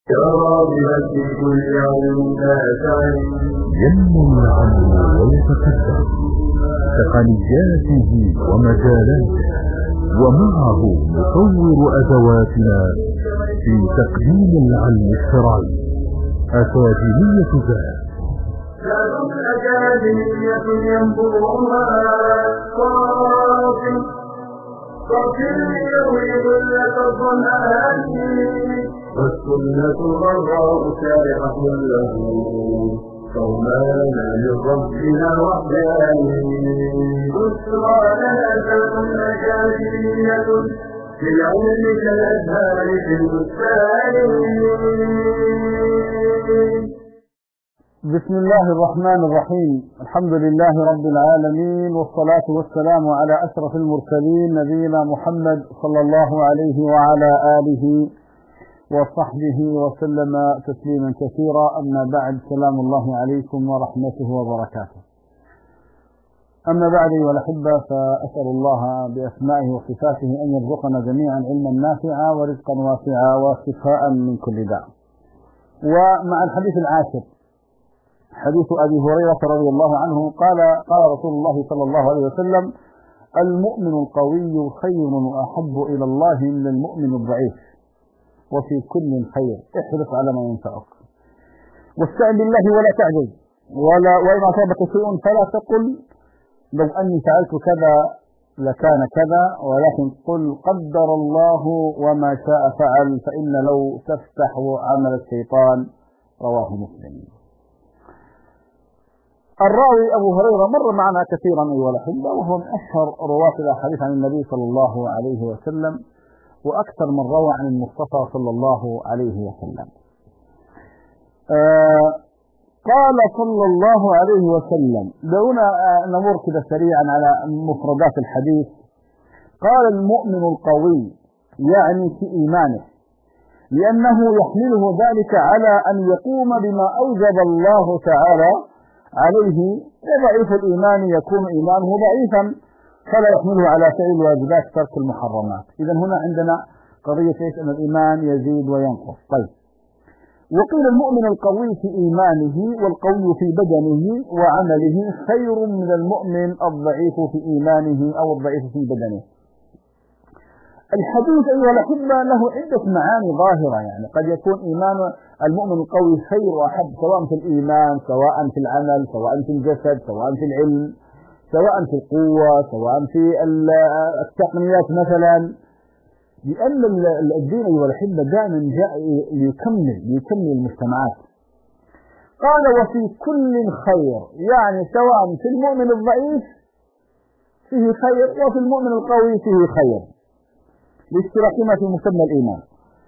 يرى بهدي كل يوم لا تعين ينمو العمر ويتقدم تقنياته ومجالاته، ومعه نطور أدواتنا في تقديم العلم الشرعي. أكاديمية ذات أكاديمية ينبوها صافي يروي لك الظمآن، والسنة الغراء شارعة له صومانا لربنا وحداني. بشرى لنا أكاديمية للعلم كالأزهار في البستان. بسم الله الرحمن الرحيم. الحمد لله رب العالمين، والصلاة والسلام على أشرف المرسلين نبينا محمد صلى الله عليه وعلى آله وصحبه وسلم تسليما كثيرا. أما بعد، سلام الله عليكم ورحمته وبركاته. أما بعد أيها الأحبة، فأسأل الله بأسمائه وصفاته أن يرزقنا جميعا علما نافعا ورزقا واسعا وشفاء من كل داء. ومع الحديث العاشر، حديث أبي هريرة رضي الله عنه قال رسول الله صلى الله عليه وسلم: المؤمن القوي خير وأحب إلى الله من المؤمن الضعيف، وفي كل خير، احرص على ما ينفعك، واستعن بالله ولا تعجز، وإن أصابك شيء فلا تقل لو أني فعلت كذا لكان كذا، ولكن قل قدر الله وما شاء فعل، فإن لو تفتح عمل الشيطان. رواه مسلم. الراوي أبو هريرة مر معنا كثيرا أيها الأحبة، وهو من أشهر رواة الأحاديث عن النبي صلى الله عليه وسلم، وأكثر من روى عن المصطفى صلى الله عليه وسلم. قال صلى الله عليه وسلم، دعونا نمر كده سريعا على مفردات الحديث. قال: المؤمن القوي، يعني في إيمانه، لأنه يحمله ذلك على أن يقوم بما أوجب الله تعالى عليه، وضعيف الإيمان يكون إيمانه ضعيفا فلا يحمله على فعل الواجبات، ترك المحرمات. إذن هنا عندنا قضية أن الإيمان يزيد وينقص. طيب، وقيل المؤمن القوي في إيمانه والقوي في بدنه وعمله خير من المؤمن الضعيف في إيمانه أو الضعيف في بدنه. الحديث أيها الأحبة له عدة معاني ظاهرة، يعني قد يكون إيمان المؤمن القوي خير وأحب، سواء في الإيمان، سواء في العمل، سواء في الجسد، سواء في العلم، سواء في القوة، سواء في التقنيات مثلا، لأن الدين أيها الأحبة دائما جاء ليكمل المجتمعات. قال: وفي كل خير، يعني سواء في المؤمن الضعيف فيه خير، وفي المؤمن القوي فيه خير، لاشتراكهما في مسمى الإيمان.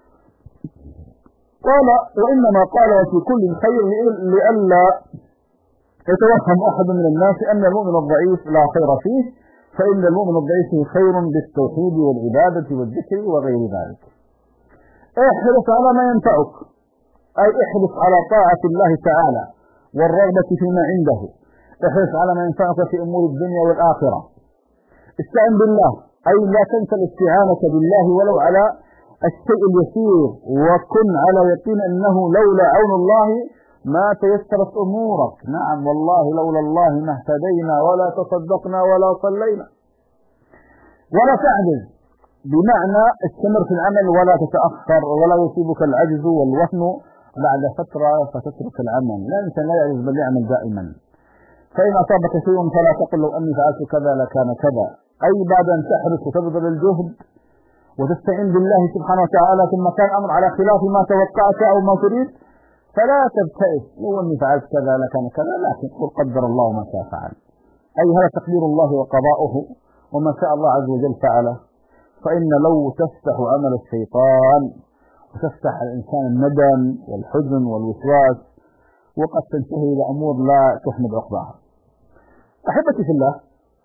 قال: وإنما قال وفي كل خير لئلا يتوهم أحد من الناس أن المؤمن الضعيف لا خير فيه، فإن المؤمن الضعيف خير بالتوحيد والعبادة والذكر وغير ذلك. احرص على ما ينفعك، أي احرص على طاعة الله تعالى والرغبة فيما عنده، احرص على ما ينفعك في أمور الدنيا والآخرة. استعن بالله، أي لا تنسى الاستعانة بالله ولو على الشيء اليسير، وكن على يقين أنه لولا عون الله ما تيسرت أمورك. نعم والله، لولا الله ما اهتدينا ولا تصدقنا ولا صلينا. ولا تعجز، بمعنى استمر في العمل ولا تتأخر، ولا يصيبك العجز والوهن بعد فترة فتترك العمل. لا، الإنسان لا يعجز بل يعمل دائما. فإن أصابك شيء فلا تقل لو أني فعلت كذا لكان كذا، أي بعد أن تحرص وتبذل الجهد وتستعين بالله سبحانه وتعالى، ثم كان الأمر على خلاف ما توقعت أو ما تريد، فلا تبتئس لو أني فعلت كذا لكان كذا، لكن قل قدر الله ما شاء فعل. أي هذا تقدير الله وقضاؤه، وما شاء الله عز وجل فعله. فإن لو تفتح عمل الشيطان وتفتح الإنسان الندم والحزن والوسواس، وقد تنتهي إلى أمور لا تحمد عقباها. أحبتي في الله،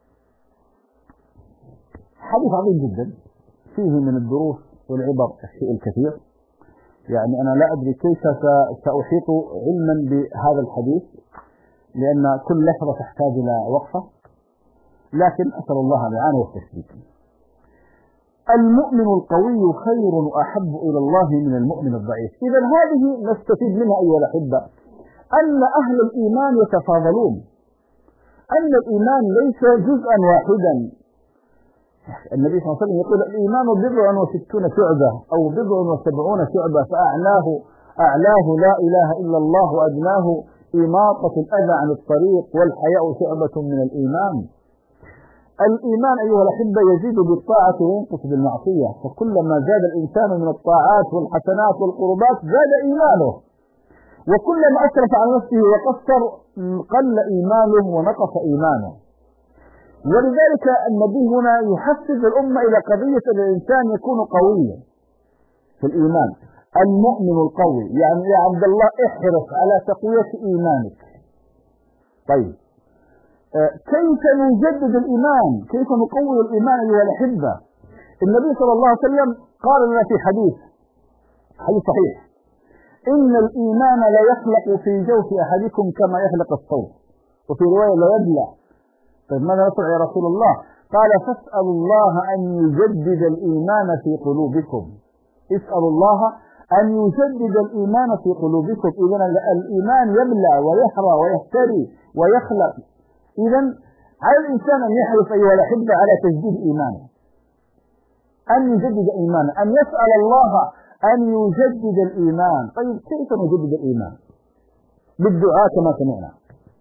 حديث عظيم جدا فيه من الدروس والعبر الشيء الكثير. يعني أنا لا أدري كيف سأحيط علما بهذا الحديث، لأن كل لحظة تحتاج إلى وقفة، لكن أسأل الله الإعانة والتشريك. المؤمن القوي خير وأحب إلى الله من المؤمن الضعيف. إذا هذه نستفيد منها أيها الأحبة أن أهل الإيمان يتفاضلون، أن الإيمان ليس جزءا واحدا. النبي صلى الله عليه وسلم يقول الإيمان 60 شعبة أو 70 شعبة، فأعلاه لا إله إلا الله، وأدناه إماطة الأذى عن الطريق، والحياء شعبة من الإيمان. الإيمان أيها الأحبة يزيد بالطاعة وينقص بالمعصية، فكلما زاد الإنسان من الطاعات والحسنات والقربات زاد إيمانه، وكلما أسرف على نفسه وقصر قل إيمانه ونقص إيمانه. ولذلك النبي هنا يحفز الأمة إلى قضية الإنسان يكون قويا في الإيمان. المؤمن القوي يعني يا عبد الله احرص على تقوية إيمانك. طيب كيف نجدد الإيمان؟ كيف نقوي الإيمان أيها الأحبة؟ النبي صلى الله عليه وسلم قال لنا في حديث صحيح: إن الإيمان لا يخلق في جوف أحدكم كما يخلق الثوب، وفي رواية لا يبلى. طيب ماذا نصنع يا رسول الله؟ قال: فاسألوا الله أن يجدد الإيمان في قلوبكم. اسألوا الله أن يجدد الإيمان في قلوبكم. إذن الإيمان يبلى ويحرى ويهتري ويخلق. إذن على الإنسان أن يحرص أيها الأحبة على تجديد إيمانه، أن يجدد إيمانه، أن يسأل الله أن يجدد الإيمان. طيب كيف نجدد الإيمان؟ بالدعاء كما سمعنا،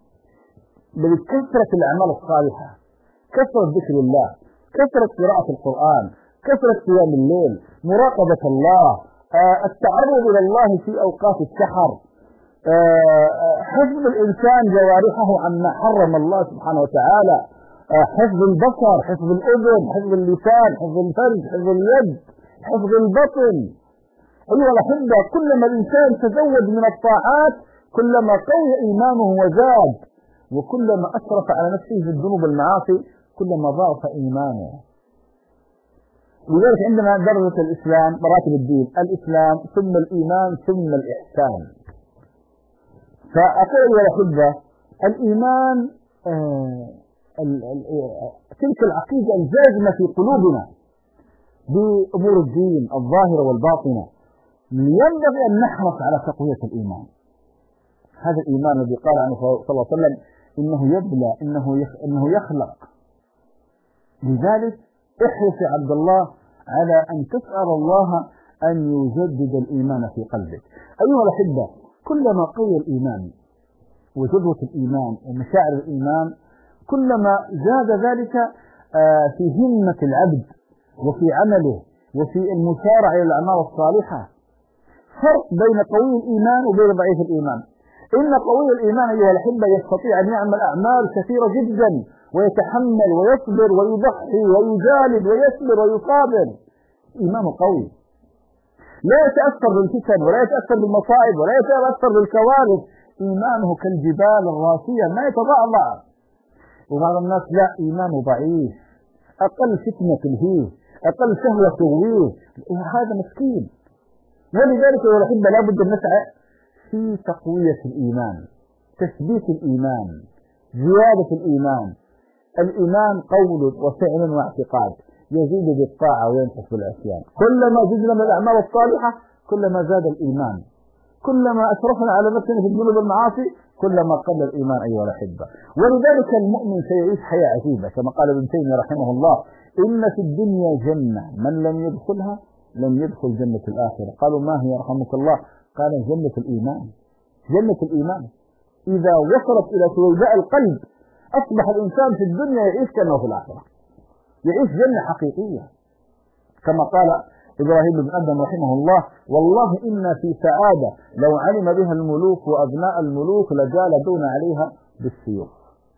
بكثرة الأعمال الصالحة، كثرة ذكر الله، كثرة قراءة القرآن، كثرة قيام الليل، مراقبة الله، التعرض إلى الله في أوقات السحر، حفظ الإنسان جوارحه عما حرم الله سبحانه وتعالى، حفظ البصر، حفظ الأذن، حفظ اللسان، حفظ الفرج، حفظ اليد، حفظ البطن. أيها الأحبة كلما الإنسان تزود من الطاعات كلما قوي إيمانه وزاد، وكلما أسرف على نفسه في الذنوب والمعاصي كلما ضعف إيمانه. لذلك عندنا درجة الإسلام، مراتب الدين: الإسلام ثم الإيمان ثم الإحسان. فأقول يا أحبة الإيمان تلك العقيدة الجازمة في قلوبنا بأمور الدين الظاهرة والباطنة، ينبغي أن نحرص على تقوية الإيمان. هذا الإيمان الذي قال عنه صلى الله عليه وسلم إنه يبلى، إنه يخلق. لذلك احرص يا عبد الله على أن تسأل الله أن يجدد الإيمان في قلبك. أيها الأحبة كلما قوي الإيمان وجذوة الإيمان ومشاعر الإيمان كلما زاد ذلك في همة العبد وفي عمله وفي المسارعة إلى الأعمال الصالحة. فرق بين قوي الإيمان وبين ضعيف الإيمان. إن قوي الإيمان أيها الأحبة يستطيع أن يعمل أعمال كثيرة جدا ويتحمل ويصبر ويضحي ويجالد ويصبر ويقابل. إيمان قوي لا يتأثر بالفتن ولا يتأثر بالمصائب ولا يتأثر بالكوارث. إيمانه كالجبال الراسية ما يتضعضع. وبعض الناس لا، إيمانه ضعيف، أقل فتنة تلهيه، أقل شهوة تغويه، هذا مسكين. ولذلك يا الأحبة لا بد أن نسعى في تقوية الإيمان، تثبيت الإيمان، زيادة الإيمان. الإيمان قول وفعل واعتقاد، يزيد بالطاعة وينقص بالعصيان. كلما زدنا من الأعمال الصالحة كلما زاد الإيمان، كلما أسرفنا على نفسنا في الذنوب والمعاصي كلما قل الإيمان أيها الأحبة. ولذلك المؤمن سيعيش حياة عجيبة كما قال ابن تيمية رحمه الله: إن في الدنيا جنة من لم يدخلها لم يدخل جنة الآخرة. قالوا ما هي رحمك الله؟ قال جنة الإيمان. جنة الإيمان إذا وصلت إلى سويداء القلب أصبح الإنسان في الدنيا يعيش كأنه في الآخرة، يعيش جنة حقيقية. كما قال إبراهيم بن أدم رحمه الله: والله إنا في سعادة لو علم بها الملوك وأبناء الملوك لجالدون عليها بالسيوف.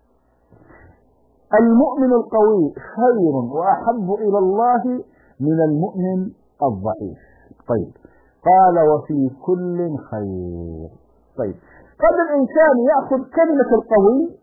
المؤمن القوي خير وأحب إلى الله من المؤمن الضعيف. طيب قال: وفي كل خير. طيب قد الإنسان يأخذ كلمة القوي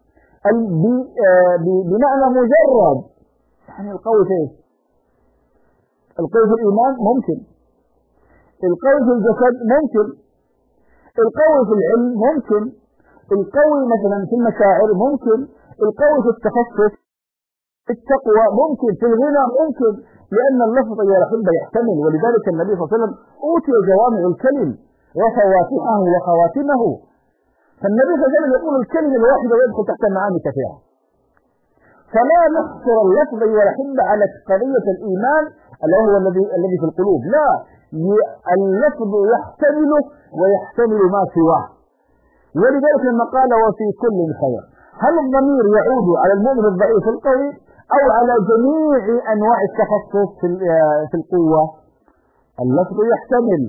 بمعنى مجرد، يعني القوي فيه، القوي في الإيمان ممكن، القوي في الجسد ممكن، القوي في العلم ممكن، القوي مثلا في المشاعر ممكن، القوي في التخصص، في التقوى ممكن، في الغنى ممكن، لأن اللفظ أيها الأحبة يحتمل، ولذلك النبي صلى الله عليه وسلم أوتي جوامع الكلم وفواتحه وخواتمه، فالنبي صلى الله عليه وسلم يقول الكلمة الواحدة ويدخل تحت معاني كثيرة. فلا نحصر اللفظ أيها الأحبة على قضية الإيمان هو الذي في القلوب، لا، اللفظ يحتمله ويحتمل ما سواه. ولذلك لما قال وفي كل خير، هل الضمير يعود على المؤمن الضعيف القوي أو على جميع أنواع التخصص في القوة؟ اللفظ يحتمل،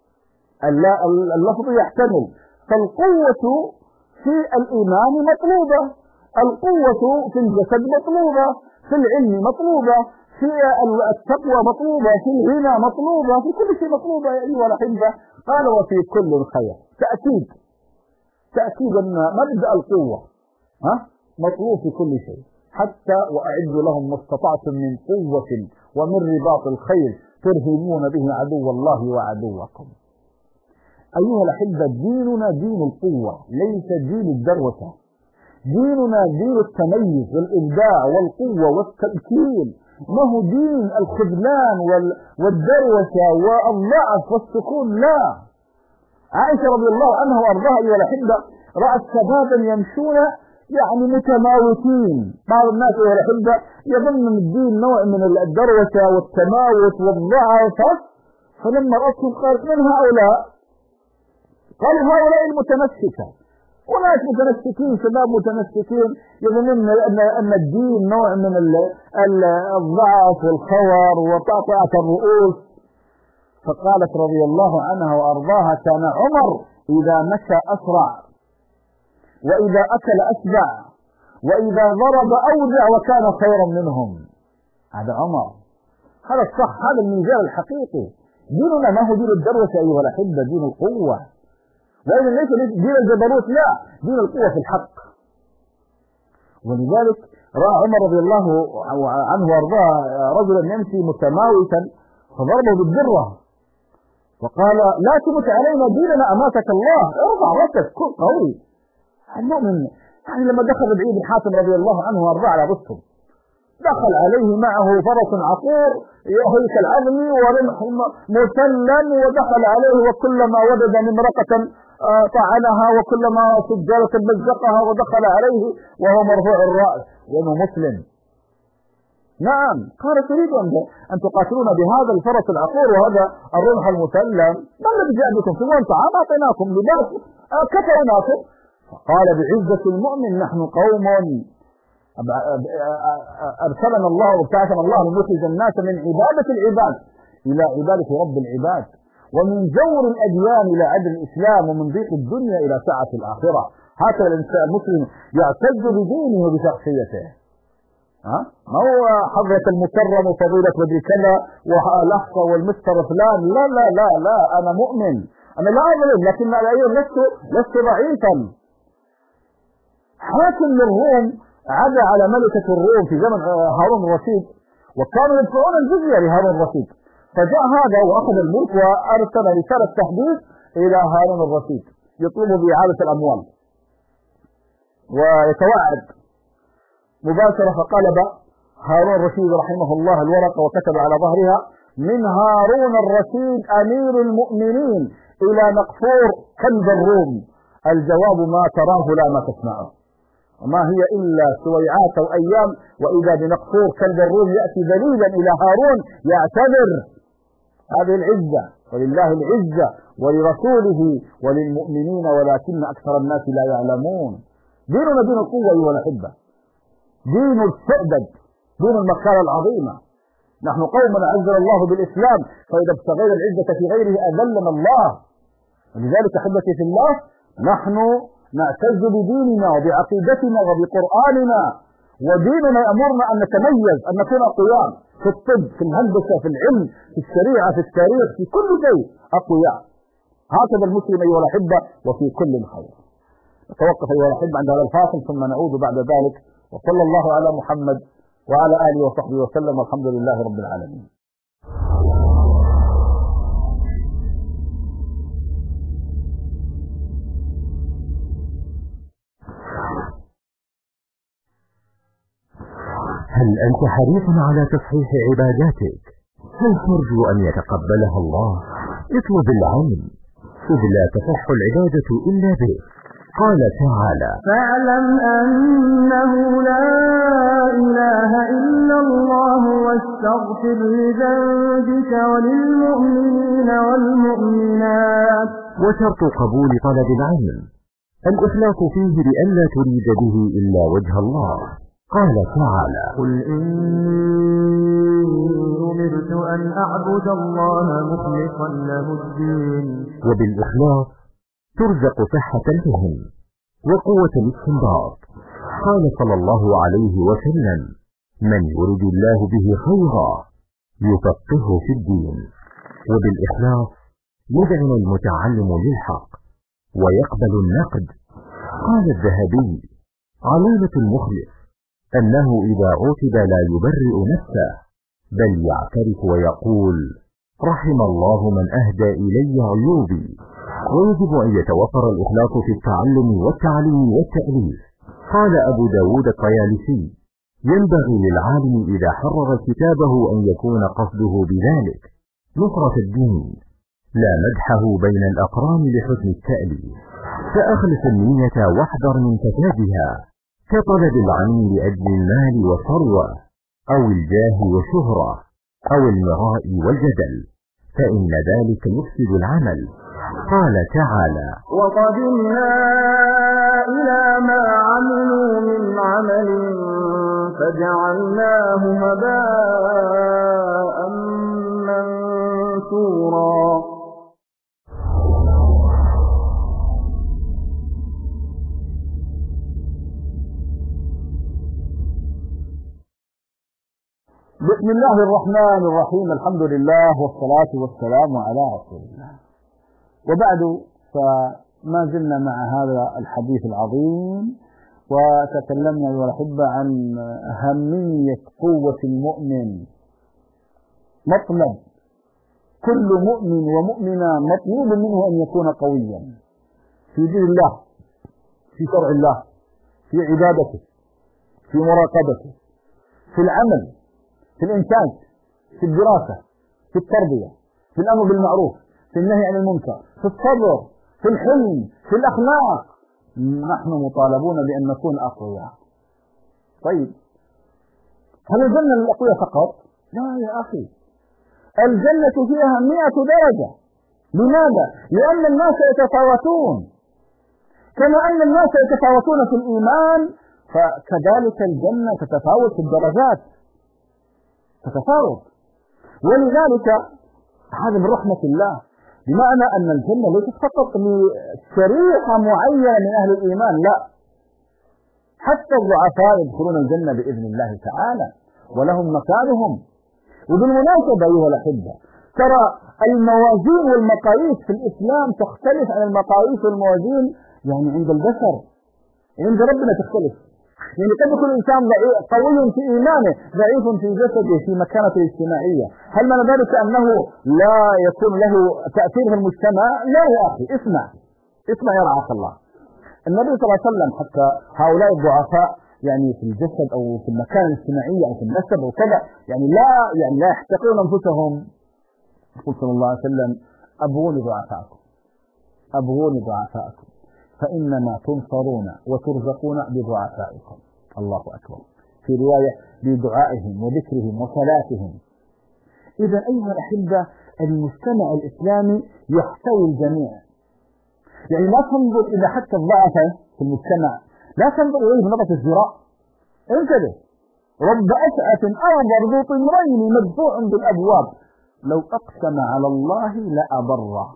اللفظ يحتمل. فالقوة في الإيمان مطلوبة، القوة في الجسد مطلوبة، في العلم مطلوبة، في التقوى مطلوبة، في الغنى مطلوبة، في كل شيء مطلوبة يا أيها الأحبة. قال وفي كل خير، تأكيد أن مبدأ القوة مطلوب في كل شيء. حتى وأعدوا لهم ما استطعتم من قوة ومن رباط الخيل ترهبون به عدو الله وعدوكم. أيها الأحبة، ديننا دين القوة ليس دين الدروسة، ديننا دين التميز والإبداع والقوة والتمكين، ما هو دين الخذلان والدروسة والضعف والسكون، لا. عائشة رضي الله عنها وأرضاها أيها الأحبة رأت شبابا يمشون متماوتين. بعض الناس أيها الأحبة يظن من الدين نوع من الدروسة والتماوت والضعف، فلما رأتهم قالت من هؤلاء؟ قالوا هؤلاء المتمسكة، وناس متمسكين، شباب متمسكين يظنون أن الدين نوع من الضعف والخور وتعطئة الرؤوس. فقالت رضي الله عنها وأرضاها كان عمر إذا مشى أسرع، وإذا أكل أشبع، وإذا ضرب أوجع وكان خيرا منهم. هذا عمر، هذا الصح، هذا الميزان الحقيقي. ديننا ما هو دين الدروسة أيها الأحبة، دين القوة، وإذا ليس دين الجبروت، لا، دين القوة في الحق. ولذلك رأى عمر رضي الله عنه وارضاه رجلا يمشي متماوتا فضربه بالدرة وقال لا تمت علينا ديننا أماتك الله، ارفع رأسك، كن قوي. المؤمن لما دخل ابن حاتم رضي الله عنه وارضاه على رستم، دخل عليه معه فرس عقور هيكل عظمي ورمح مسلم، ودخل عليه وكلما وجد نمرقة طعنها وكلما سجارة مزقها، ودخل عليه وهو مرفوع الرأس لأنه مسلم. نعم، قال تريد أن تقاتلون بهذا الفرس العقور وهذا الرمح المسلم؟ ما الذي جاء بكم؟ سوى طعام أعطيناكم، لباس كفيناكم. فقال بعزة المؤمن نحن قوم أرسلنا الله وابتعثنا الله لنخرج الناس من عبادة العباد إلى عبادة رب العباد، ومن جور الأديان إلى عدل الإسلام، ومن ضيق الدنيا إلى سعة الآخرة. هكذا الإنسان المسلم يعتز بدينه وبشخصيته. ما هو حضرة المكرم وفضيلة بدري كذا والأحصى والمستر فلان، لا لا لا لا، أنا مؤمن، أنا لا أظلم، لكن لست ضعيفا. حاكم للروم عدا على ملكة الروم في زمن هارون الرشيد، وكانوا يدفعون الجزية لهارون الرشيد، فجاء هذا وأخذ الملك وأرسل رسالة تحديث إلى هارون الرشيد يطلب بإعادة الأموال ويتوعد مباشرة. فقلب هارون الرشيد رحمه الله الورقة وكتب على ظهرها من هارون الرشيد أمير المؤمنين إلى نقفور كنز الروم، الجواب ما تراه لا ما تسمعه، وما هي إلا سويعات أو أيام وإذا بنقفور كنز الروم يأتي ذليلا إلى هارون يعتذر. هذه العزة، ولله العزة ولرسوله وللمؤمنين ولكن أكثر الناس لا يعلمون. ديننا دين القوة أيها الأحبة، دين السؤدد، دين المكانة العظيمة. نحن قوم أعزنا الله بالإسلام، فإذا ابتغينا العزة في غيره أذلنا الله. ولذلك أحبتي في الله نحن نعتز بديننا وبعقيدتنا وبقرآننا، وديننا يأمرنا أن نتميز، أن نكون أقوياء في الطب، في الهندسة، في العلم، في الشريعة، في التاريخ، في كل شيء أقوياء. هكذا المسلم أيها الأحبة وفي كل خير. نتوقف أيها الأحبة عند هذا الفاصل ثم نعود بعد ذلك، وصلى الله على محمد وعلى آله وصحبه وسلم، والحمد لله رب العالمين. هل أنت حريص على تصحيح عباداتك؟ هل ترجو أن يتقبلها الله؟ اطلب العلم، إذ لا تصح العبادة إلا به. قال تعالى: فاعلم أنه لا إله إلا الله واستغفر لذنبك وللمؤمنين والمؤمنات. وشرط قبول طلب العلم الإخلاص فيه بألا تريد به إلا وجه الله. قال تعالى: قل إني أمرت أن أعبد الله مخلصا له الدين. وبالإخلاص ترزق صحة الفهم وقوة الاستنباط. قال صلى الله عليه وسلم: من يرد الله به خيرا يفقهه في الدين. وبالإخلاص يذعن المتعلم للحق ويقبل النقد. قال الذهبي: علامة المخلص أنه إذا عوتب لا يبرئ نفسه، بل يعترف ويقول: رحم الله من أهدى إلي عيوبي. ويجب أن يتوفر الإخلاص في التعلم والتعليم والتأليف. قال أبو داود الطيالسي: ينبغي للعالم إذا حرر كتابه أن يكون قصده بذلك نصرة الدين، لا مدحه بين الأقران لحسن التأليف. فأخلص النية واحذر من فسادها، كطلب العلم لأجل المال والثروة أو الجاه والشهرة أو المراء والجدل، فإن ذلك يفسد العمل. قال تعالى: وقدمنا إلى ما عملوا من عمل فجعلناه هباء منثورا. بسم الله الرحمن الرحيم. الحمد لله والصلاة والسلام على رسول الله، وبعد، فما زلنا مع هذا الحديث العظيم، وتكلمنا أيها الأحبة عن أهمية قوة المؤمن. مطلب كل مؤمن ومؤمنة مطلوب منه أن يكون قويا في دين الله، في شرع الله، في عبادته، في مراقبته، في العمل، في الإنتاج، في الدراسة، في التربية، في الأمر بالمعروف، في النهي عن المنكر، في الصبر، في الحلم، في الأخلاق. نحن مطالبون بأن نكون أقوياء. طيب، هل الجنة للأقوياء فقط؟ لا يا أخي، الجنة فيها 100 درجة. لماذا؟ لأن الناس يتفاوتون، كما أن الناس يتفاوتون في الإيمان، فكذلك الجنة تتفاوت في الدرجات، تتفاوت. ولذلك هذا من رحمة الله، بمعنى أن الجنة ليست فقط لشريحة معينة من أهل الإيمان، لا، حتى الضعفاء يدخلون الجنة بإذن الله تعالى ولهم مكانهم. وبالمناسبة أيها الأحبة، ترى الموازين والمقاييس في الإسلام تختلف عن المقاييس والموازين يعني عند البشر، عند ربنا تختلف. يعني قد يكون الإنسان قوي في إيمانه، ضعيف في جسده، في مكانته الاجتماعية. هل معنى ذلك أنه لا يكون له تأثير في المجتمع؟ لا يا أخي، اسمع يرعاك الله. النبي صلى الله عليه وسلم حتى هؤلاء الضعفاء يعني في الجسد أو في المكان الاجتماعي أو في النسب أو كذا، يعني لا يحتقرون أنفسهم. يقول صلى الله عليه وسلم: أبغوني ضعفاءكم فإنما تنصرون وترزقون بضعفائكم. الله أكبر. في رواية: بدعائهم وذكرهم وصلاتهم. إذا أيها الأحبة، المجتمع الإسلامي يحتوي الجميع. يعني لا تنظر إلى حتى الضعف في المجتمع، لا تنظر إليه بنظرة الزراء. انتبه: رب أشعث أعظم ذو طمرين مدفوع بالأبواب لو أقسم على الله لأبره.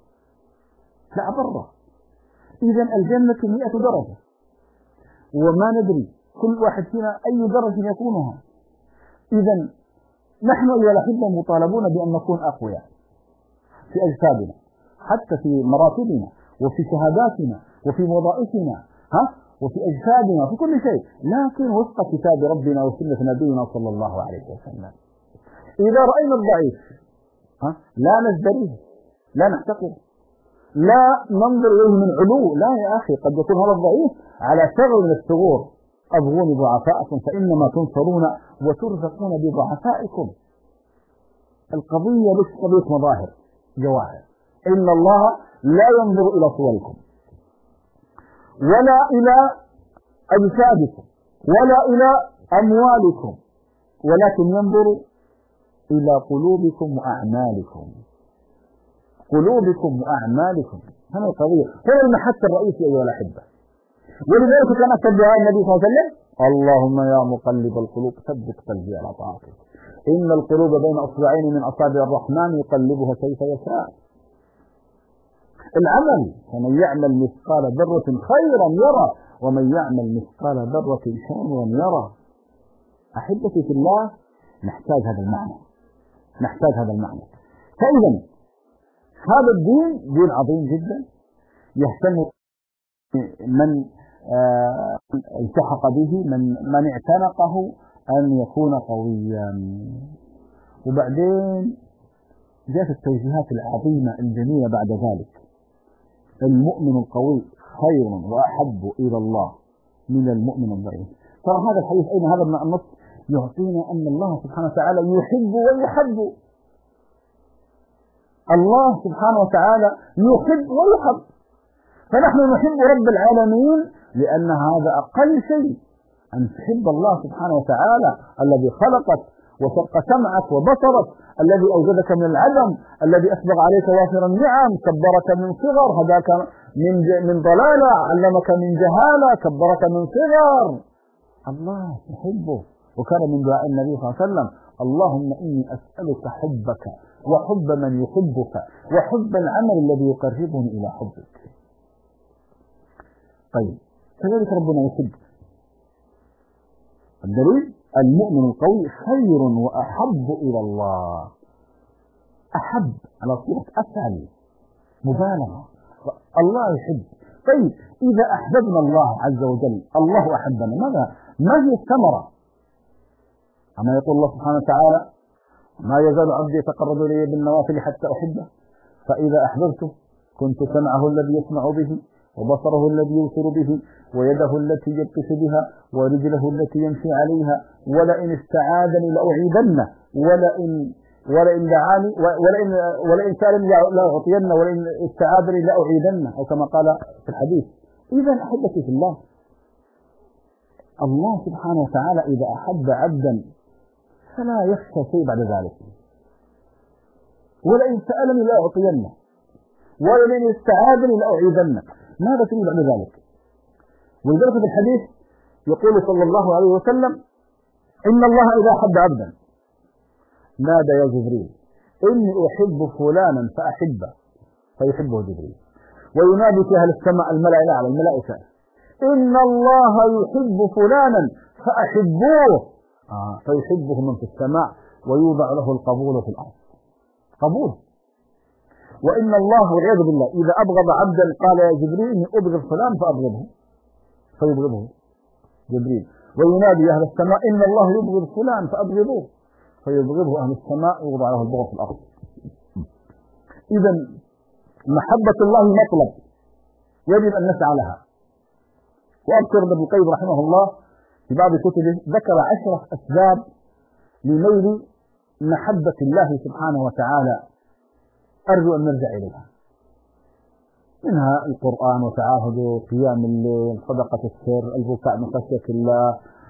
إذا الجنة 100 درجة، وما ندري كل واحد فينا أي درجة يكونها. إذا نحن أيها الأحبة مطالبون بأن نكون أقوياء في أجسادنا، حتى في مراتبنا وفي شهاداتنا وفي وظائفنا، وفي أجسادنا وفي كل شيء، لكن وفق كتاب ربنا وسنة نبينا صلى الله عليه وسلم. إذا رأينا الضعيف لا نزدريه، لا نحتقره، لا ننظر إليه من علو. لا يا أخي، قد يكون هذا الضعيف على ثغر من الثغور، أبغوني ضعفاءكم فإنما تنصرون وترزقون بضعفائكم. القضية مش قضية مظاهر جواهر. إن الله لا ينظر إلى صوركم ولا إلى أجسادكم ولا إلى أموالكم، ولكن ينظر إلى قلوبكم وأعمالكم. قلوبكم وأعمالكم، هذه القضية، هو المحك الرئيسي أيها الأحبة. ولذلك كان أكثر دعاء النبي صلى الله عليه وسلم: اللهم يا مقلب القلوب ثبت قلبي على طاعتك، إن القلوب بين أصبعين من أصابع الرحمن يقلبها كيف يشاء. العمل، فمن يعمل مثقال ذرة خيرا يرى ومن يعمل مثقال ذرة شرا يرى. أحبتي في الله، نحتاج هذا المعنى، نحتاج هذا المعنى. فإذا هذا الدين دين عظيم جدا، يهتم من التحق به، من اعتنقه أن يكون قويا. وبعدين جاءت التوجيهات العظيمة الجميلة بعد ذلك: المؤمن القوي خير وأحب إلى الله من المؤمن الضعيف. ترى هذا الحديث أين هذا النص يعطينا أن الله سبحانه وتعالى يحب ويحب. الله سبحانه وتعالى يحب ويحب، فنحن نحب رب العالمين لأن هذا أقل شيء، أن تحب الله سبحانه وتعالى الذي خلقك وشق سمعك وبصرك، الذي أوجدك من العدم، الذي أسبغ عليك وافر النعم، كبرك من صغر، هداك من ضلالة، علمك من جهالة، كبرك من صغر. الله تحبه. وكان من دعاء النبي صلى الله عليه وسلم: اللهم إني أسألك حبك وحب من يحبك وحب العمل الذي يقربني إلى حبك. طيب، كذلك ربنا يحب. الدليل: المؤمن القوي خير وأحب إلى الله. أحب على صيغة أفعل مبالغة، الله يحب. طيب، إذا أحببنا الله عز وجل، الله أحبنا، ما هي الثمرة؟ أما يقول الله سبحانه وتعالى: ما يزال عبدي يتقرب إلي بالنوافل حتى أحبه، فإذا أحببته كنت سمعه الذي يسمع به وبصره الذي يبصر به ويده التي يبطش بها ورجله التي يمشي عليها، ولئن استعاذني لأعيذنه ولئن دعاني ولئن سألني لأعطينه ولئن استعاذني لأعيذنه، أو كما قال في الحديث. إذا أحبتي في الله، الله سبحانه وتعالى إذا أحب عبدا فلا يخشى شيء بعد ذلك. ولئن سألني لأعطينه ولئن استعاذني لأعيذنه، ماذا تريد بعد ذلك؟ ولذلك في الحديث يقول صلى الله عليه وسلم: إن الله إذا أحب عبدا نادى يا جبريل إني أحب فلانا فأحبه، فيحبه جبريل. وينادي في أهل السماء الملأ الأعلى، الملائكة: إن الله يحب فلانا فأحبوه، فيحبه من في السماء ويوضع له القبول في الأرض. قبول. وإن الله والعياذ بالله إذا أبغض عبدا قال يا جبريل إني أبغض فلان فأبغضه، فيبغضه جبريل. وينادي أهل السماء إن الله يبغض فلان فأبغضوه، فيبغضه أهل السماء ويوضع له البغض في الأرض. إذا محبة الله مطلب يجب أن نسعى لها. وأذكر ابن القيم رحمه الله في بعض كتبه ذكر 10 أسباب لنيل محبة الله سبحانه وتعالى، أرجو أن نرجع إليها. منها القرآن وتعاهده، قيام الليل، صدقة السر، البكاء من خشية الله،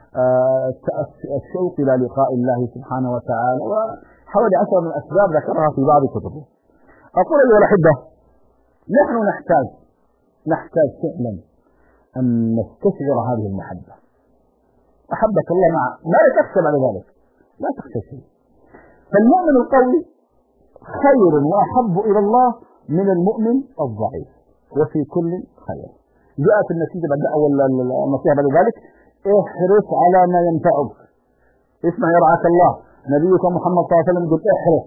الشوق إلى لقاء الله سبحانه وتعالى، وحوالي 10 من الأسباب ذكرها في بعض كتبه. أقول أيها الأحبة، نحن نحتاج فعلا أن نستشعر هذه المحبة. أحبك الله ما تخشى بعد ذلك، لا تخشى شيء. فالمؤمن القوي خير وأحب إلى الله من المؤمن الضعيف، وفي كل خير. جاءت النتيجة بعد أول النصيحة بعد ذلك: احرص على ما ينفعك. اسمع يرعاك الله، نبيك محمد صلى الله عليه وسلم يقول: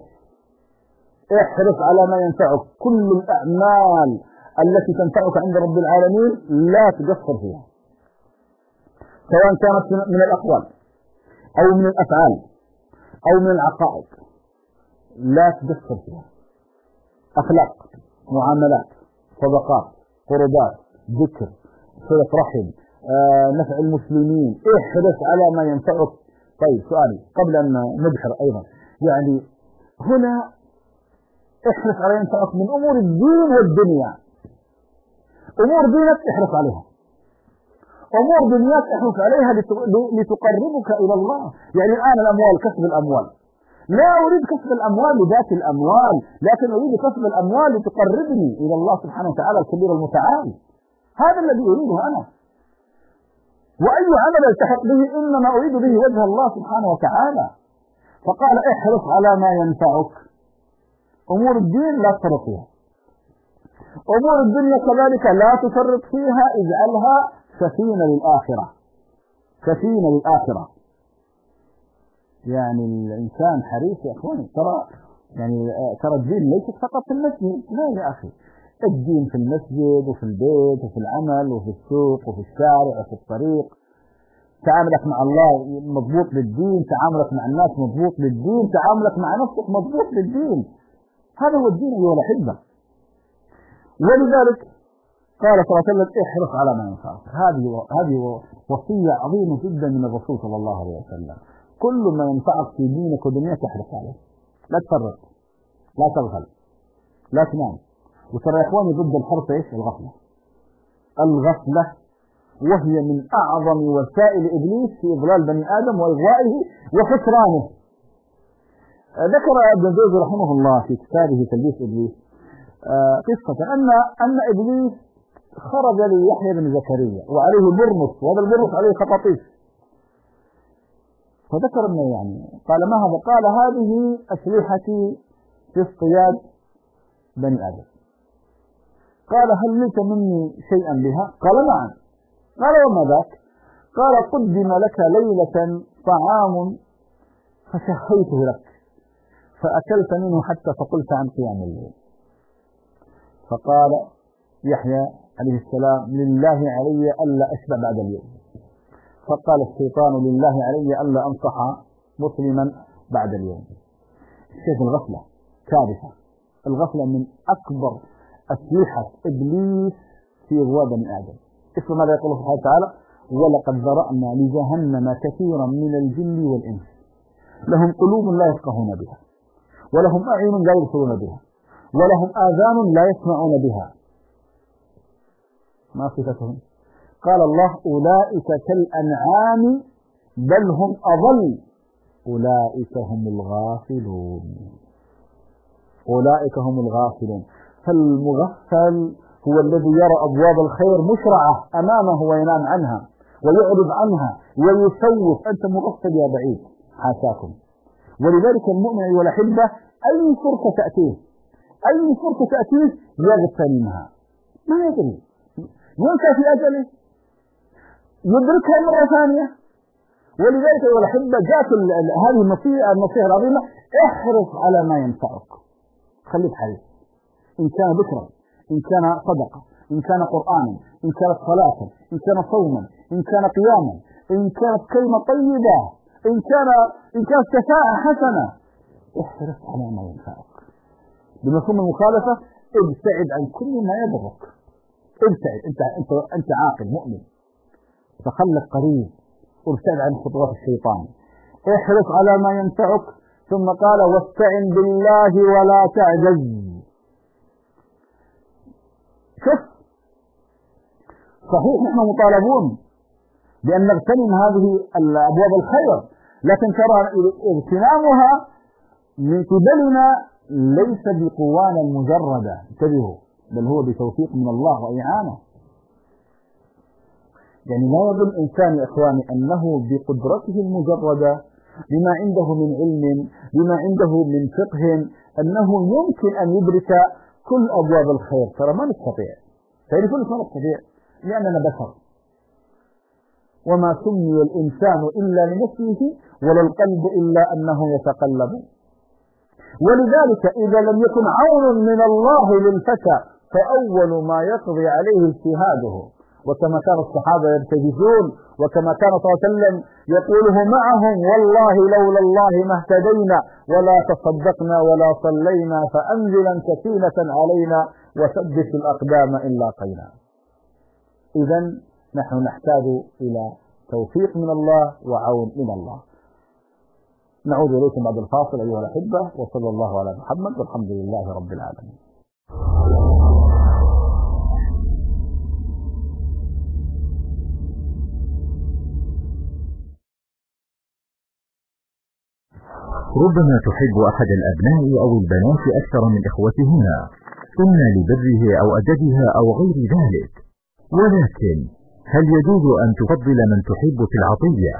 احرص على ما ينفعك. كل الأعمال التي تنفعك عند رب العالمين لا تقصر فيها، سواء كانت من الأقوال أو من الأفعال أو من العقائد، لا تقصر فيها. أخلاق، معاملات، صدقات، قربات، ذكر، صلة رحم، نفع المسلمين، احرص على ما ينفعك. طيب سؤالي قبل أن نبحر أيضا، يعني هنا احرص على ما ينفعك من أمور الدين والدنيا. أمور دينك احرص عليها، أمور دنياك احرص عليها لتقربك إلى الله. يعني الآن الأموال، كسب الأموال، لا أريد كسب الأموال لذات الأموال، لكن أريد كسب الأموال لتقربني إلى الله سبحانه وتعالى الكبير المتعال. هذا الذي أريده أنا. وأي عمل التحق به إنما أريد به وجه الله سبحانه وتعالى. فقال احرص على ما ينفعك. أمور الدين لا تفرط فيها، أمور الدنيا كذلك لا تفرط فيها، اجعلها سفينة للآخرة، سفينة للآخرة. يعني الإنسان حريص يا أخواني، ترى الدين ليس فقط في المسجد، لا يا أخي، الدين في المسجد وفي البيت وفي العمل وفي السوق وفي الشارع وفي الطريق. تعاملك مع الله مضبوط بالدين، تعاملك مع الناس مضبوط بالدين، تعاملك مع نفسك مضبوط بالدين. هذا هو الدين أيها الأحبة. ولذلك قال صلى الله عليه وسلم احرص على ما ينفعك. هذه وصية عظيمة جدا من الرسول صلى الله عليه وسلم. كل ما ينفعك في دينك ودنياك احرص عليه، لا تفرط، لا تغفل، لا تنام. وترى يا اخواني ضد الحرص ايش؟ الغفلة. الغفلة وهي من اعظم وسائل ابليس في اضلال بني ادم واغوائه وخسرانه. ذكر ابن جوزي رحمه الله في كتابه تلبيس ابليس قصة ان ابليس خرج ليحيى بن زكريا وعليه برنس، وهذا البرنس عليه خطاطيف. فذكر انه يعني قال ما هذا؟ قال هذه اسلحتي في اصطياد بني ادم. قال هل لك مني شيئا بها؟ قال نعم. قال وما ذاك؟ قال قدم لك ليلة طعام فشهيته لك فأكلت منه حتى فقلت عن قيام الليل. فقال يحيى عليه السلام لله علي ألا أشبع بعد اليوم. فقال الشيطان لله علي ألا أنصح مسلما بعد اليوم. شيخ الغفلة كارثة. الغفلة من أكبر أسلحة إبليس في إغواء بني آدم. اسمع ماذا يقول الله سبحانه وتعالى ولقد ذرأنا لجهنم كثيرا من الجن والإنس لهم قلوب لا يفقهون بها ولهم أعين لا يبصرون بها ولهم آذان لا يسمعون بها. ما صفتهم؟ قال الله أولئك كالأنعام بل هم أضل أولئك هم الغافلون. أولئك هم الغافلون. فالمغفل هو الذي يرى أبواب الخير مشرعة أمامه وينام عنها ويعرض عنها ويسوف. أنت مغفل يا بعيد، حاشاكم. ولذلك المؤمن أيها الأحبة أي فرصة تأتيه يغتنمها، ما يدري، ينسى في أجله، يدركها مرة ثانية. ولذلك أيها الأحبة جاءت هذه النصيحة العظيمة احرص على ما ينفعك. خليك حريص، إن كان ذكرا، إن كان صدقة، إن كان قرآنا، إن كانت صلاة، إن كان صوما، إن كان قياما، إن كانت كلمة طيبة، إن كانت شفاعة حسنة. احرص على ما ينفعك. بمفهوم المخالفة ابتعد عن كل ما يضرك. ابتعد، أنت عاقل مؤمن، فخلك قريب وابتعد عن خطوات الشيطان. احرص على ما ينفعك. ثم قال واستعن بالله ولا تعجز. شوف، صحيح نحن مطالبون بأن نغتنم هذه الأبواب الخير، لكن ترى اغتنامها من قبلنا ليس بقوانا المجردة، انتبهوا، بل هو بتوفيق من الله وإعانة. يعني لا يظن إنسان يا إخواني أنه بقدرته المجردة بما عنده من علم، بما عنده من فقه، أنه يمكن أن يدرك كل أبواب الخير. ترى ما نستطيع، تعرفون ما نستطيع لأننا بشر، وما سمي الإنسان إلا لنفسه ولا القلب إلا أنه يتقلب. ولذلك إذا لم يكن عون من الله للفتى فأول ما يقضي عليه اجتهاده. وكما كان الصحابة يرتجفون، وكما كان صلى الله عليه وسلم يقوله معهم والله لولا الله ما اهتدينا ولا تصدقنا ولا صلينا فأنزلا سكينة علينا وثبت الأقدام إن لاقينا. إذن نحن نحتاج إلى توفيق من الله وعون من الله. نعود إليكم بعد الفاصل أيها الأحبة، وصلى الله على محمد والحمد لله رب العالمين. ربما تحب أحد الأبناء أو البنات أكثر من إخوتهما، إما لبره أو أدبها أو غير ذلك، ولكن هل يجوز أن تفضل من تحب في العطية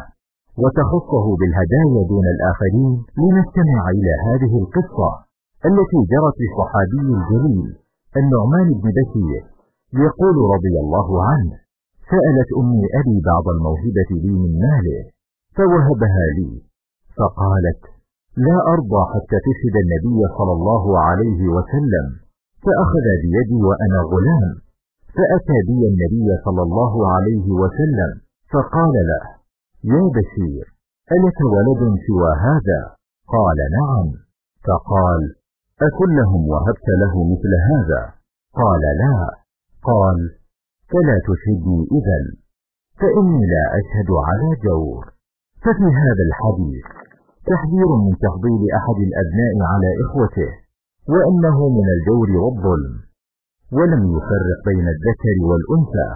وتخصه بالهدايا دون الآخرين؟ لنستمع إلى هذه القصة التي جرت للصحابي الجليل النعمان بن بشير، يقول رضي الله عنه: سألت أمي أبي بعض الموهبة لي من ماله فوهبها لي، فقالت: لا أرضى حتى تشهد النبي صلى الله عليه وسلم، فأخذ بيدي وأنا غلام، فأتى بي النبي صلى الله عليه وسلم فقال له: يا بشير، ألك ولد سوى هذا؟ قال: نعم. فقال: أكلهم وهبت له مثل هذا؟ قال: لا. قال: فلا تشهدني إذن، فإني لا أشهد على جور. ففي هذا الحديث تحذير من تفضيل أحد الأبناء على إخوته، وأنه من الجور والظلم، ولم يفرق بين الذكر والأنثى،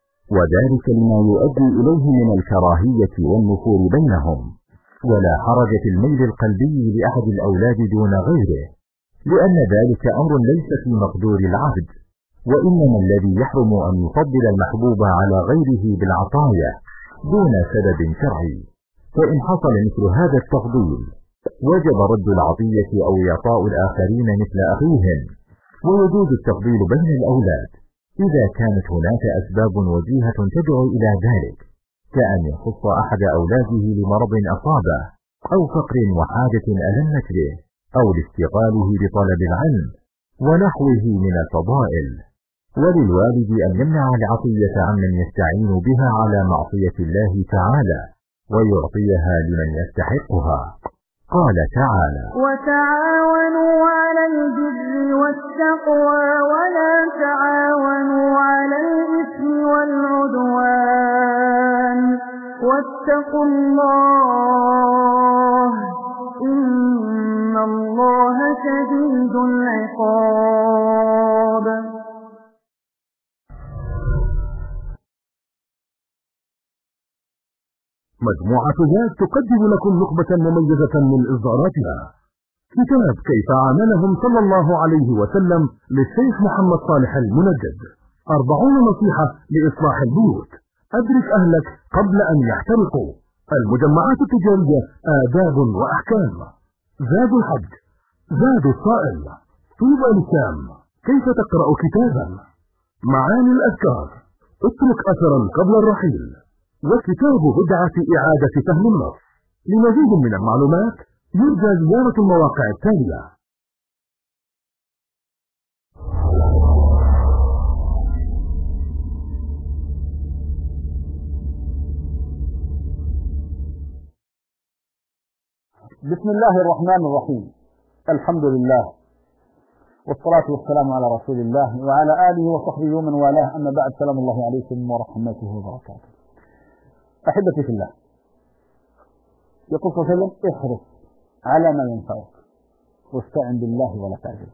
وذلك لما يؤدي إليه من الكراهية والنفور بينهم. ولا حرج في الميل القلبي لأحد الأولاد دون غيره، لأن ذلك أمر ليس في مقدور العبد، وإنما الذي يحرم أن يفضل المحبوب على غيره بالعطايا دون سبب شرعي. فإن حصل مثل هذا التفضيل وجب رد العطية أو إعطاء الآخرين مثل أخيهم. ويجوز التفضيل بين الأولاد إذا كانت هناك أسباب وجيهة تدعو إلى ذلك، كأن يخص أحد أولاده لمرض أصابه، أو فقر وحاجة ألمت به، أو لاستقاله بطلب العلم ونحوه من الفضائل. وللوالد أن يمنع العطية عمن يستعين بها على معصية الله تعالى، ويعطيها لمن يستحقها. قال تعالى: وتعاونوا على البر والتقوى ولا تعاونوا على الإثم والعدوان واتقوا الله إن الله شديد العقاب. مجموعة ذات تقدم لكم نخبة مميزة من إصداراتها. كتاب كيف عاملهم صلى الله عليه وسلم للشيخ محمد صالح المنجد، 40 نصيحة لإصلاح البيوت، أدرك أهلك قبل أن يحترقوا، المجمعات التجارية، آداب وأحكام، زاد الحج، زاد الصائم، طوبى لسام، كيف تقرأ كتابا، معاني الأذكار، اترك أثرا قبل الرحيل، وكتاب بدعة إعادة فهم النص. لمزيد من المعلومات يرجى زيارة المواقع التالية: بسم الله الرحمن الرحيم. الحمد لله والصلاة والسلام على رسول الله وعلى آله وصحبه ومن والاه، أما بعد. سلام الله عليكم ورحمته وبركاته. أحبتي في الله، يقول صلى الله عليه وسلم: احرص على ما ينفعك واستعن بالله ولا تعجز.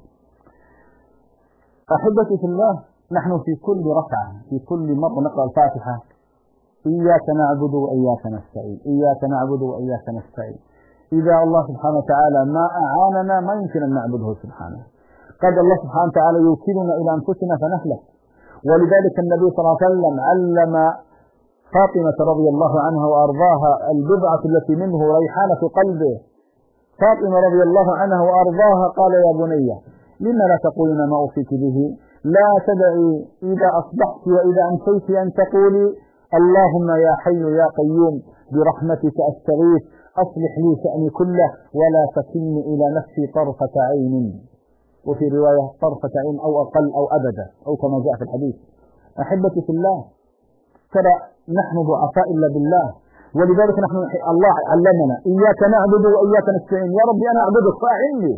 أحبتي في الله، نحن في كل ركعة، في كل مرة نقرأ الفاتحة: إياك نعبد وإياك نستعين، إياك نعبد وإياك نستعين. إذا الله سبحانه وتعالى ما أعاننا ما يمكن أن نعبده سبحانه، قد الله سبحانه وتعالى يوكلنا إلى أنفسنا فنهلك. ولذلك النبي صلى الله عليه وسلم علم فاطمة رضي الله عنها وأرضاها البضعة التي منه ريحانة قلبه، فاطمة رضي الله عنها وأرضاها، قال: يا بني لما لا تقولين ما أوصيك به؟ لا تدعي إذا أصبحت وإذا أمسيت أن تقولي: اللهم يا حي يا قيوم برحمتك أستغيث أصلح لي شأني كله ولا تكلني إلى نفسي طرفة عين، وفي رواية طرفة عين أو أقل أو أبدا، أو كما جاء في الحديث. أحبتي في الله، ترى نحن ضعفاء إلا بالله، ولذلك نحن الله علمنا: إياك نعبد وإياك نستعين، يا ربي أنا أعبدك فأعني.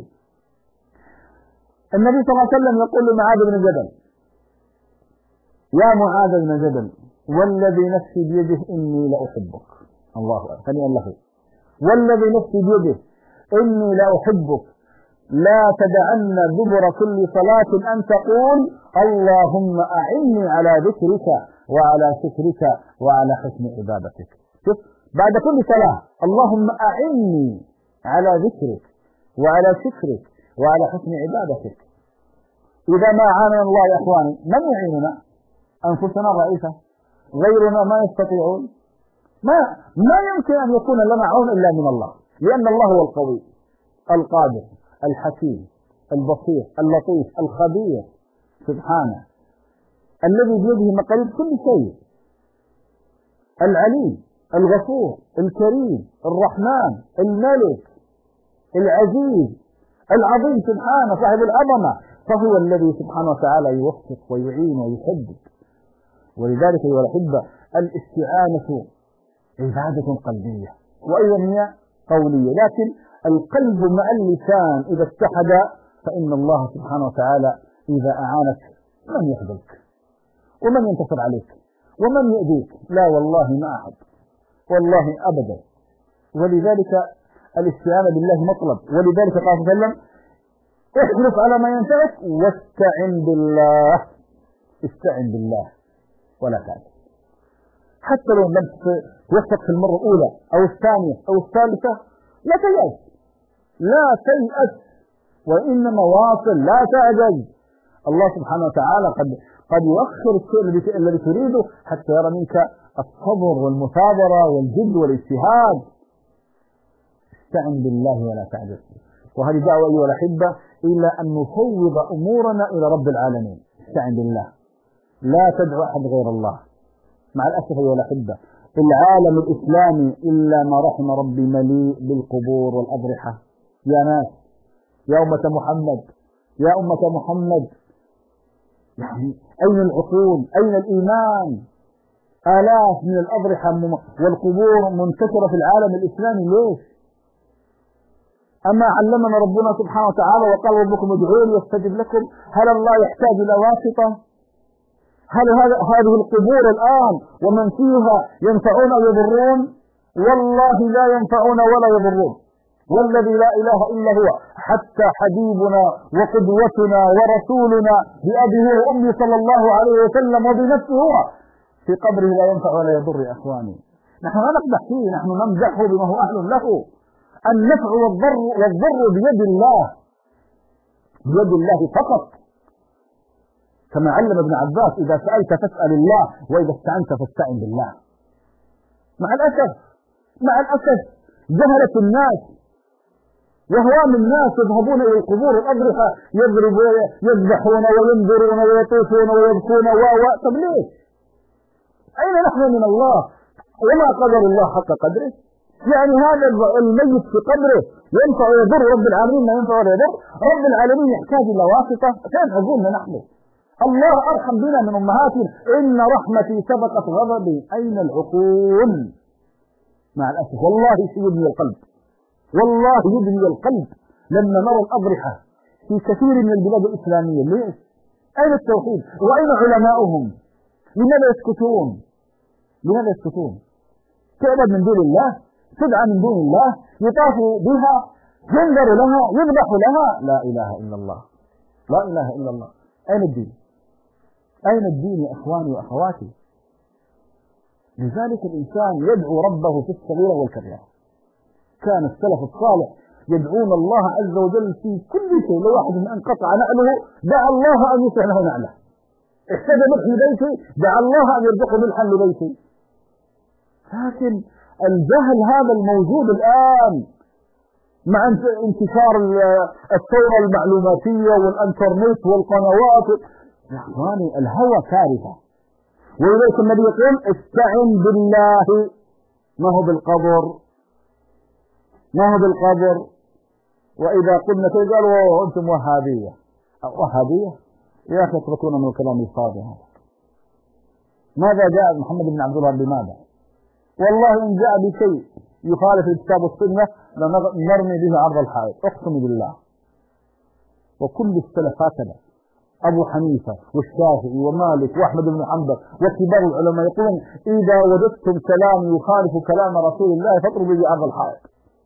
النبي صلى الله عليه وسلم يقول لمعاذ بن جبل: يا معاذ بن جبل والذي نفسي بيده إني لأحبك. الله أكبر. هنيئا له. والذي نفسي بيده إني لأحبك لا تدعن دبر كل صلاة أن تقول اللهم أعني على ذكرك وعلى شكرك وعلى حسن عبادتك. شوف بعد كل صلاة اللهم أعني على ذكرك وعلى شكرك وعلى حسن عبادتك. إذا ما عاننا الله يا إخواني من يعيننا؟ أنفسنا الرئيسة، غيرنا ما يستطيعون. ما يمكن أن يكون لنا عون إلا من الله، لأن الله هو القوي القادر الحكيم البصير اللطيف الخبير سبحانه الذي بيده مقاليد كل شيء، العليم الغفور الكريم الرحمن الملك العزيز العظيم سبحانه صاحب العظمة، فهو الذي سبحانه وتعالى يوفق ويعين ويسدد. ولذلك أيها الأحبة الاستعانة عبادة قلبية وأيضا هي قولية، لكن القلب مع اللسان إذا اتحد فإن الله سبحانه وتعالى إذا أعانك من يخذلك ومن ينتصر عليك ومن يؤذيك؟ لا والله ما أحد، والله أبدا. ولذلك الاستعانة بالله مطلب، ولذلك قال صلى الله عليه وسلم احرص على ما ينفعك واستعن بالله. استعن بالله ولا تعجز، حتى لو لم توفق في المرة الأولى أو الثانية أو الثالثة لا تيأس، لا تيأس وإنما واصل لا تعجز. الله سبحانه وتعالى قد يؤخر الشيء الذي تريده حتى يرى منك الصبر والمثابرة والجد والاجتهاد. استعن بالله ولا تعجز. وهذه دعوة أيها الأحبة إلى أن نفوض أمورنا إلى رب العالمين. استعن بالله، لا تدعو أحد غير الله. مع الأسف أيها الأحبة العالم الإسلامي إلا ما رحم ربي مليء بالقبور والأضرحة. يا ناس، يا أمة محمد، يا أمة محمد، يعني أين العقول؟ أين الإيمان؟ آلاف من الأضرحة والقبور منتشرة في العالم الإسلامي. ليش؟ أما علمنا ربنا سبحانه وتعالى وقال ربكم ادعوني يستجب لكم؟ هل الله يحتاج إلى واسطة؟ هل هذه القبور الآن ومن فيها ينفعون أو يضرون؟ والله لا ينفعون ولا يضرون، والذي لا إله إلا هو. حتى حبيبنا وقدوتنا ورسولنا بأبيه وأمي صلى الله عليه وسلم وبنفسه هو في قبره لا ينفع ولا يضر. يا أخواني نحن لا نقدح فيه، نحن نمدحه بما هو أهل له. النفع والضر بيد الله، بيد الله فقط، كما علم ابن عباس إذا سألت فاسأل الله وإذا استعنت فاستعن بالله. مع الأسف جهلة الناس وهوام الناس يذهبون إلى القبور الأضرحة يذبحون وينذرون ويطوفون ويبكون طب ليش؟ أين نحن من الله؟ وما قدر الله حق قدره. يعني هذا الميت في قبره ينفع ويضر رب العالمين، ما ينفع ولا يضر رب العالمين، يحتاج إلى واسطة. فين عقولنا نحن؟ الله أرحم بنا من أمهاتنا. إن رحمتي سبقت غضبي. أين العقول؟ مع الأسف والله يبني القلب، والله يبني القلب لما نرى الأضرحة في كثير من البلاد الإسلامية. ليش؟ أين التوحيد؟ وأين علماؤهم؟ لماذا يسكتون؟ لماذا يسكتون؟ تعبد من دون الله، تدعى من دون الله، يطاف بها، ينذر لها، يذبح لها. لا إله إلا الله، لا إله إلا الله. أين الدين؟ أين الدين يا إخواني وأخواتي؟ لذلك الإنسان يدعو ربه في الصغيرة والكبيرة. كان السلف الصالح يدعون الله عز وجل في كل شيء. لو واحد من انقطع نعله دعا الله أن يصلح له نعله. احتاج ملح لبيته دعا الله أن يرزقه ملحا لبيته. لكن الجهل هذا الموجود الآن مع انتشار الثورة المعلوماتية والانترنت والقنوات. يا اخواني الهوى كارثة. ولذلك النبي يقول استعن بالله، ما هو بالقبر، ما هو بالقبر. وإذا قلنا قالوا أنتم وهابية. وهابية يا أخي اتركونا من الكلام الفاضي هذا. ماذا جاء محمد بن عبد الله بماذا؟ والله إن جاء بشيء يخالف الكتاب والسنة لنرمي به عرض الحائط، أقسم بالله. وكل السلف هكذا أبو حنيفة والشافعي ومالك وأحمد بن حنبل وكبار العلماء يقولون إذا وجدتم كلام يخالف كلام رسول الله فاضربوا بأرض الحائط.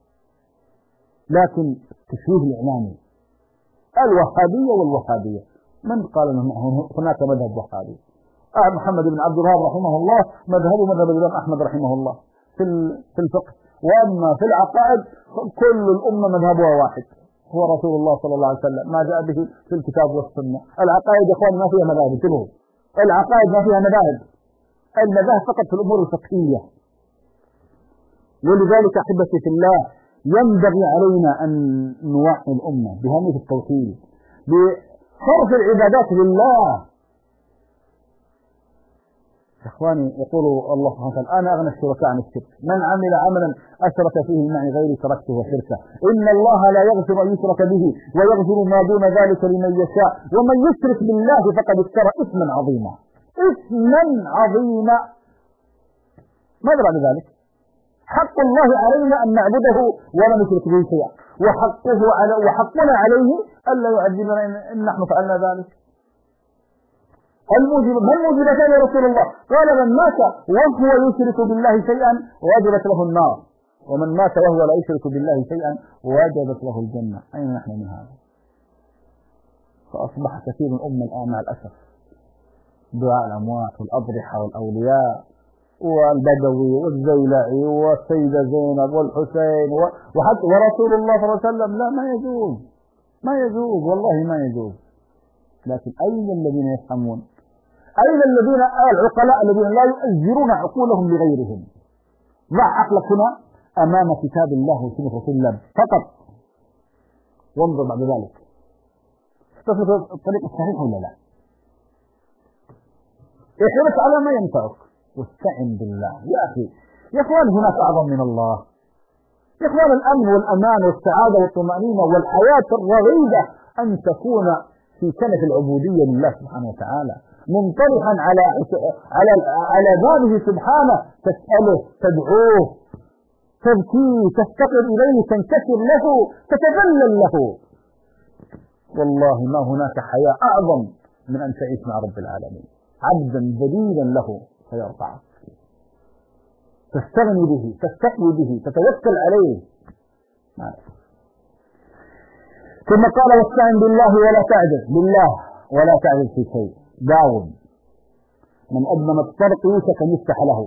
لكن التشويه الإعلامي الوهابية والوهابية، من قال أن هناك مذهب وهابي؟ محمد بن عبد الوهاب رحمه الله مذهبه مذهب الإمام أحمد رحمه الله في الفقه، وأما في العقائد كل الأمة مذهبها واحد، هو رسول الله صلى الله عليه وسلم ما جاء به في الكتاب والسنة. العقائد يا اخوان ما فيها مذاهب، انتبهوا، العقائد ما فيها مذاهب، المذاهب فقط في الأمور الفقهية. ولذلك أحبتي في الله ينبغي علينا أن نوعي الأمة بأهمية التوحيد، بصرف العبادات لله. إخواني يقولوا الله سبحانه وتعالى أنا أغنى الشركاء عن الشرك، من عمل عملا أشرك فيه معي غيري تركته وشركه، إن الله لا يغفر أن يشرك به ويغفر ما دون ذلك لمن يشاء ومن يشرك بالله فقد افترى إثما عظيما. إثما عظيما. ماذا بعد ذلك؟ حق الله علينا أن نعبده ولا نشرك به شيئا، وحقنا عليه ألا يعذبنا إن نحن فعلنا ذلك. ما الموجبتان يا رسول الله؟ قال من مات وهو يشرك بالله شيئا وجبت له النار، ومن مات وهو لا يشرك بالله شيئا وجبت له الجنة. أين نحن من هذا؟ فأصبح كثير من الأمة الآن مع الأسف دعاء الأموات والأضرحة والأولياء والبدوي والزيلعي والسيدة زينب والحسين وحتى ورسول الله صلى الله عليه وسلم. لا، ما يجوز والله ما يجوز. لكن أين الذين يفهمون؟ أين الذين العقلاء الذين لا يؤجرون عقولهم لغيرهم؟ ضع عقلك هنا أمام كتاب الله وسنة رسول الله فقط، وانظر بعد ذلك استفد الطريق الصحيح ولا لا. احرص على ما ينفعك واستعن بالله. يا أخي يا إخوان هناك أعظم من الله يا إخوان. الأمن والأمان والسعادة والطمأنينة والحياة الرغيدة أن تكون في كنف العبودية لله سبحانه وتعالى، منطلقا على بابه سبحانه، تسأله، تدعوه، تبكيه، تفتقر إليه، تنكسر له، تتذلل له. والله ما هناك حياة أعظم من أن تعيش مع رب العالمين عبدا ذليلا له فيرفعك، تستغني به، تستقوي به، تتوكل عليه. ثم قال واستعن بالله ولا تعجز، بالله ولا تعجز في شيء، داوم. من أدمن الطرق يوشك أن يفتح له.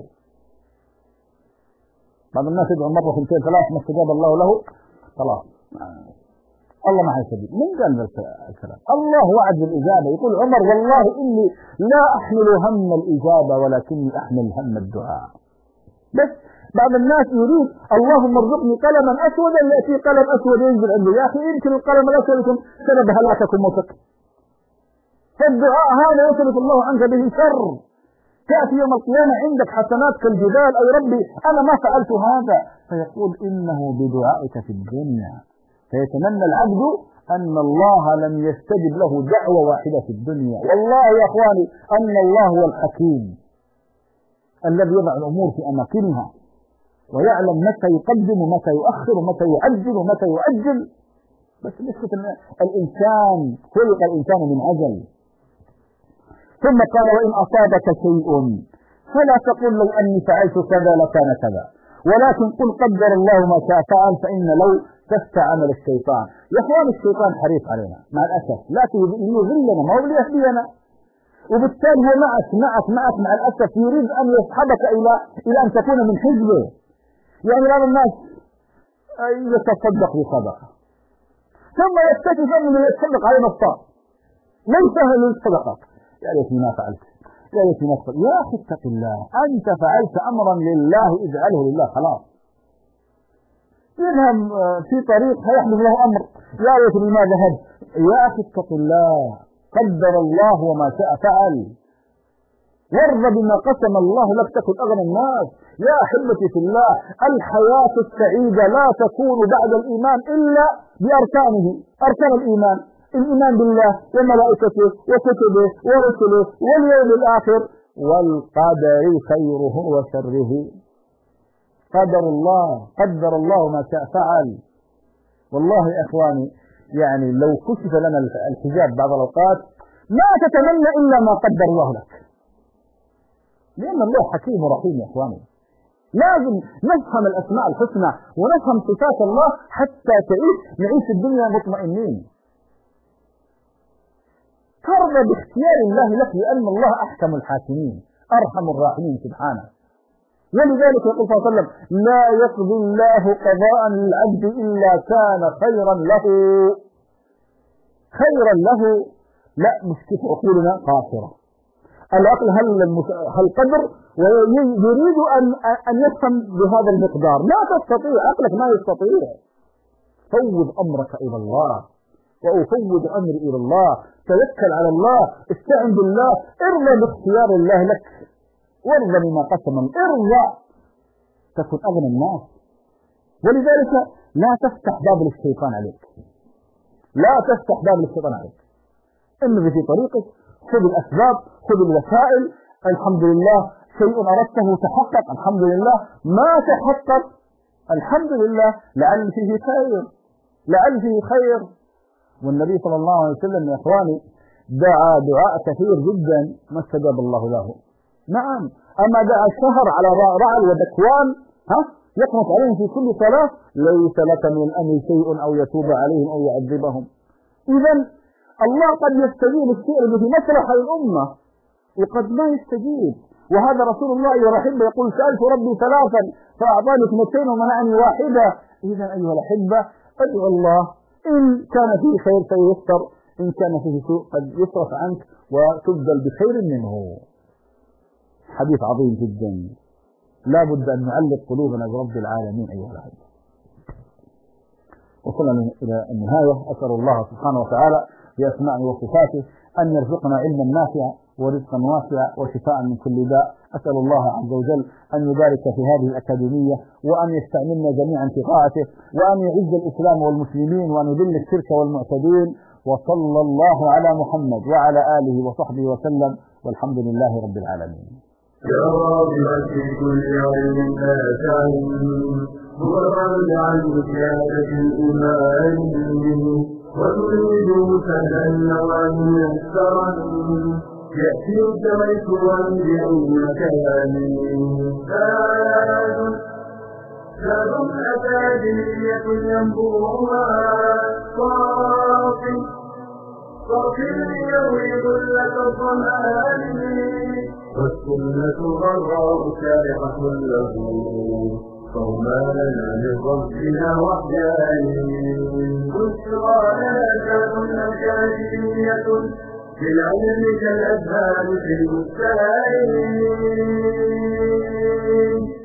بعض الناس يدعو مرة في ثلاث ما استجاب الله له خلاص الله ما حيستجيب. من قال الكلام؟ الله وعد بالإجابة. يقول عمر والله إني لا أحمل هم الإجابة ولكني أحمل هم الدعاء. بس بعض الناس يريد اللهم ارزقني قلما أسودا يأتي قلم أسود ينزل عنده. يا أخي يمكن القلم الأسود يكون سبب هلاككم وفك. فالدعاء هذا يصرف الله عنك به شر. تأتي يوم القيامة عندك حسنات كالجبال، أي ربي أنا ما فعلت هذا، فيقول إنه بدعائك في الدنيا. فيتمنى العبد أن الله لم يستجب له دعوة واحدة في الدنيا. والله يا أخواني أن الله هو الحكيم الذي يضع الأمور في أماكنها ويعلم متى يقدم ومتى يؤخر ومتى يعجل ومتى يؤجل. بس مشكلة الإنسان خلق الإنسان من عجل. ثم قال وإن أصابك شيء فلا تقل لو أني فعلت كذا لكان كذا، ولكن قل قدر الله ما شاء فعل، فإن لو تستعمل الشيطان. يا اخوان الشيطان حريص علينا مع الأسف، لكن يذلنا ما هو ليهدينا، وبالتالي هو معك مع الأسف يريد أن يسحبك إلى أن تكون من حزبه. يعني بعض الناس يتصدق بصدقة ثم يكتشف أنه يتصدق على نصاب ليس هل الصدقة. يا ليتني ما فعلت، يا ليتني ما فعلت. يا أخي اتق الله، أنت فعلت أمرا لله اجعله لله خلاص. يذهب في طريق هيحدث له أمر يا ليتني ما ذهب. يا أخي اتق الله، قدر الله وما شاء فعل، وارض بما قسم الله لك تكن أغنى الناس. يا أحبتي في الله الحياة السعيدة لا تكون بعد الإيمان إلا بأركانه، أركان الإيمان، الإيمان بالله وملائكته وكتبه ورسله واليوم الآخر والقدر خيره وشره. قدر الله ما شاء فعل. والله يا إخواني يعني لو كشف لنا الحجاب بعض الأوقات ما تتمنى إلا ما قدر الله لك، لأن الله حكيم ورحيم يا إخواني. لازم نفهم الأسماء الحسنى ونفهم صفات الله حتى نعيش الدنيا مطمئنين. ترضى باختيار الله لك لأن الله أحكم الحاكمين أرحم الراحمين سبحانه. ولذلك يقول صلى الله عليه وسلم: لا يقضي الله قضاء للعبد إلا كان خيرا له. خيرا له، لا مش كيف عقولنا قاصرة. العقل هل قدر ويريد أن يفهم بهذا المقدار، لا تستطيع، عقلك ما يستطيع. فوض أمرك إلى الله، وأفوض أمري إلى الله، توكل على الله، استعن بالله، ارضى باختيار الله لك، وارضى بما قسم، ارضى تكن أغنى الناس. ولذلك لا تفتح باب للشيطان عليك، لا تفتح باب للشيطان عليك. امضي في طريقك، خذ الأسباب، خذ الوسائل. الحمد لله شيء أردته تحقق، الحمد لله ما تحقق، الحمد لله لعل فيه خير، لعل فيه خير. والنبي صلى الله عليه وسلم يا إخواني دعا دعاء كثير جدا ما استجاب الله له. نعم، أما دعا الشهر على رعل ودكوان يقنط عليهم في كل صلاة: ليس لك من الأمر شيء أو يتوب عليهم أو يعذبهم. إذا الله قد يستجيب الشيء الذي في مصلحة الأمة وقد ما يستجيب. وهذا رسول الله يرحب يقول: سألت ربي ثلاثا فأعطاني 2 ومنعني 1. إذا أيها الأحبة أدعو الله، إن كان فيه خير فييسر، إن كان فيه سوء قد يصرف عنك وتبدل بخير منه. حديث عظيم جدا، لا بد أن نعلق قلوبنا برب العالمين أيها الأحبة. وصلنا إلى النهاية. أسأل الله سبحانه وتعالى بأسمائه وصفاته أن يرزقنا علما نافعا ورزقا واسعا وشفاء من كل داء. أسأل الله عز وجل أن يبارك في هذه الأكاديمية، وأن يستعملنا جميعا في طاعته، وأن يعز الإسلام والمسلمين، وأن يذل الشرك والمعتدين. وصلى الله على محمد وعلى آله وصحبه وسلم، والحمد لله رب العالمين. يا راغبا في كل علم آتاه مغرد عن زيادة الإيمان، وتريد سهلا نوعا ميسرا يأتيك ميسورا بأي مكان. زاد أكاديمية ينبوعها صافي يروي لك الظمآن، والسنة غراء شارحة له فما لنا من ربنا وحدان. بشرى لنا كون أكاديمية بالعلم كالأذهان في البستان.